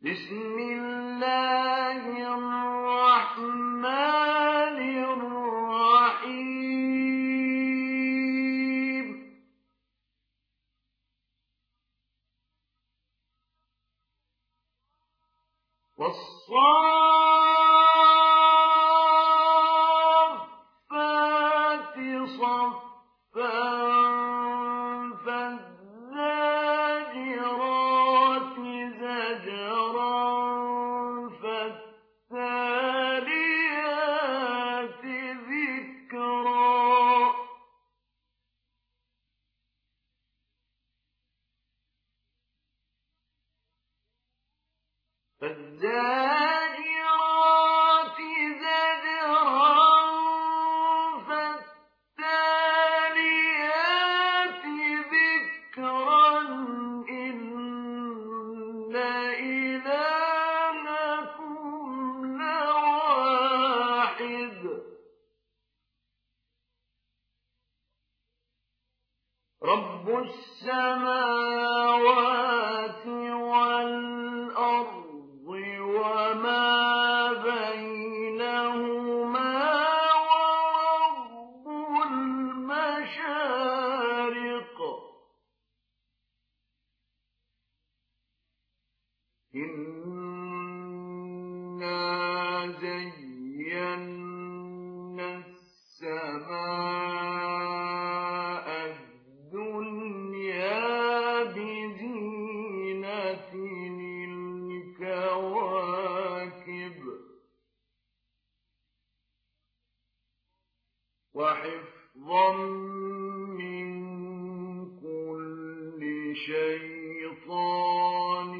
بسم الله الرحمن الرحيم والصافات صفا فالزاجرات زجرا فالتاليات ذكرا فالزاجرات زجرا فالتاليات ذكرا إن إلهكم لواحد رب السماوات والأرض وما بينهما ورب المشارق إنا زينا السماء الدنيا بزينة الكواكب وحفظا من كل شيطان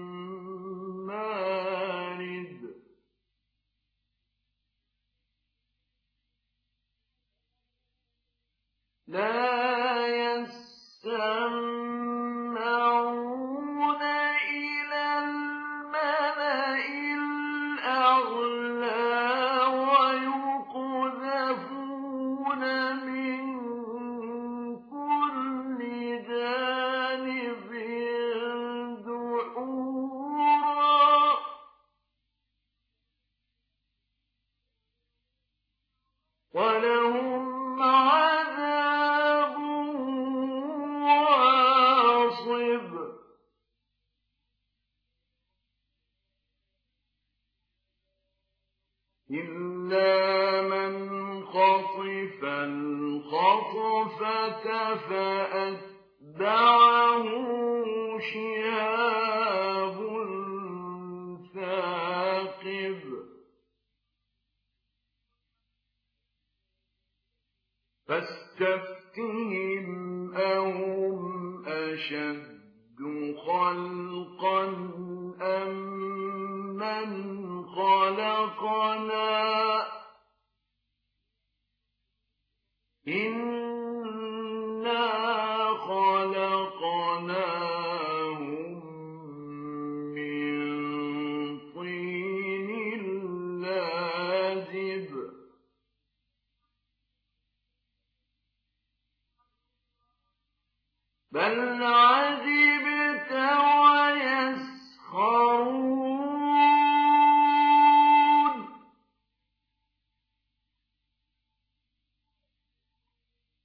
مارد لا يستمعون إلى الملأ الأعلى ويقذفون من كل جانب دحورا ولهم عذاب واصب إلا من خطف الخطفة فأتبعه شهاب ثاقب فاستفتهم أهم أشد خلقا أم من خلقنا إنا خلقناهم من طين لازب بل عجبت ويسخرون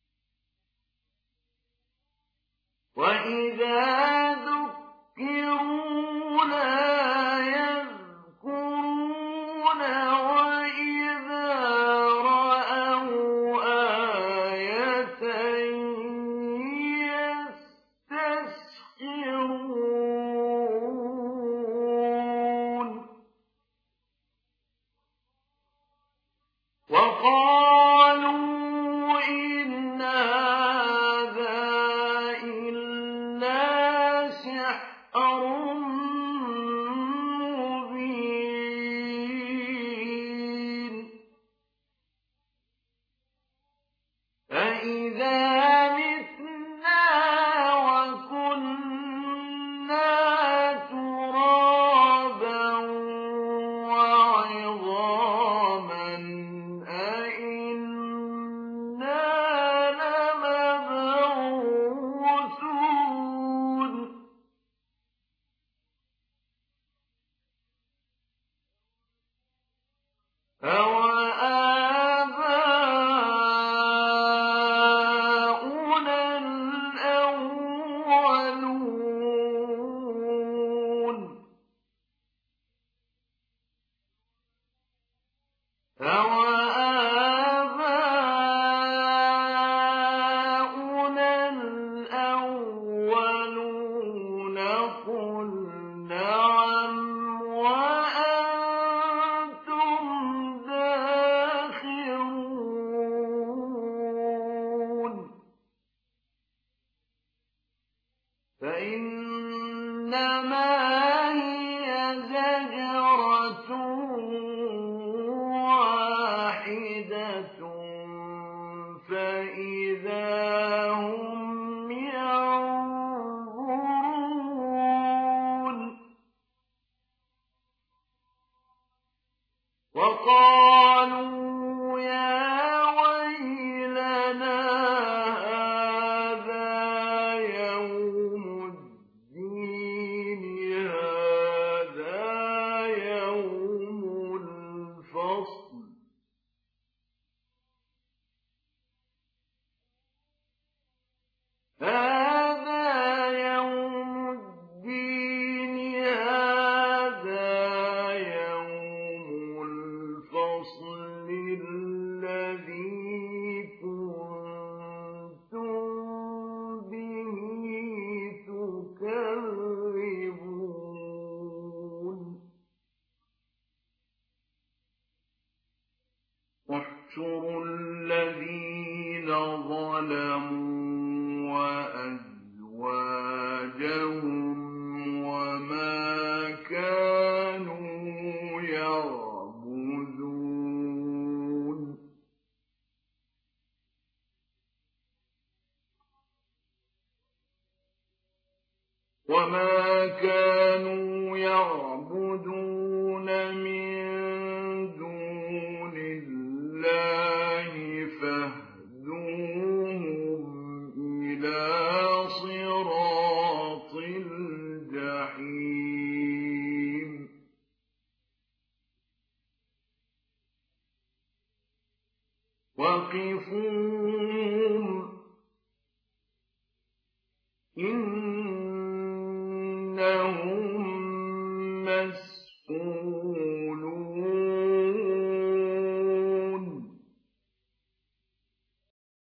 أَوَآبَاؤُنَا الْأَوَّلُونَ قُلْ نَعَمْ وَأَنتُمْ دَاخِرُونَ فَإِنَّمَا هِيَ زَجْرَةٌ وَاحِدَةٌ فَإِذَا هُمْ يَنظُرُونَ وَقَالُوا يَا وَيْلَنَا هَٰذَا يَوْمُ الدِّينِ هَٰذَا يَوْمُ الْفَصْلِ الَّذِي كُنتُم بِهِ تُكَذِّبُونَ احْشُرُوا الَّذِينَ ظَلَمُوا وَأَزْوَاجَهُمْ وَمَا كَانُوا يَعْبُدُونَ مِن دُونِ اللَّهِ فَاهْدُوهُمْ إِلَىٰ صِرَاطِ الْجَحِيمِ وَقِفُوهُمْ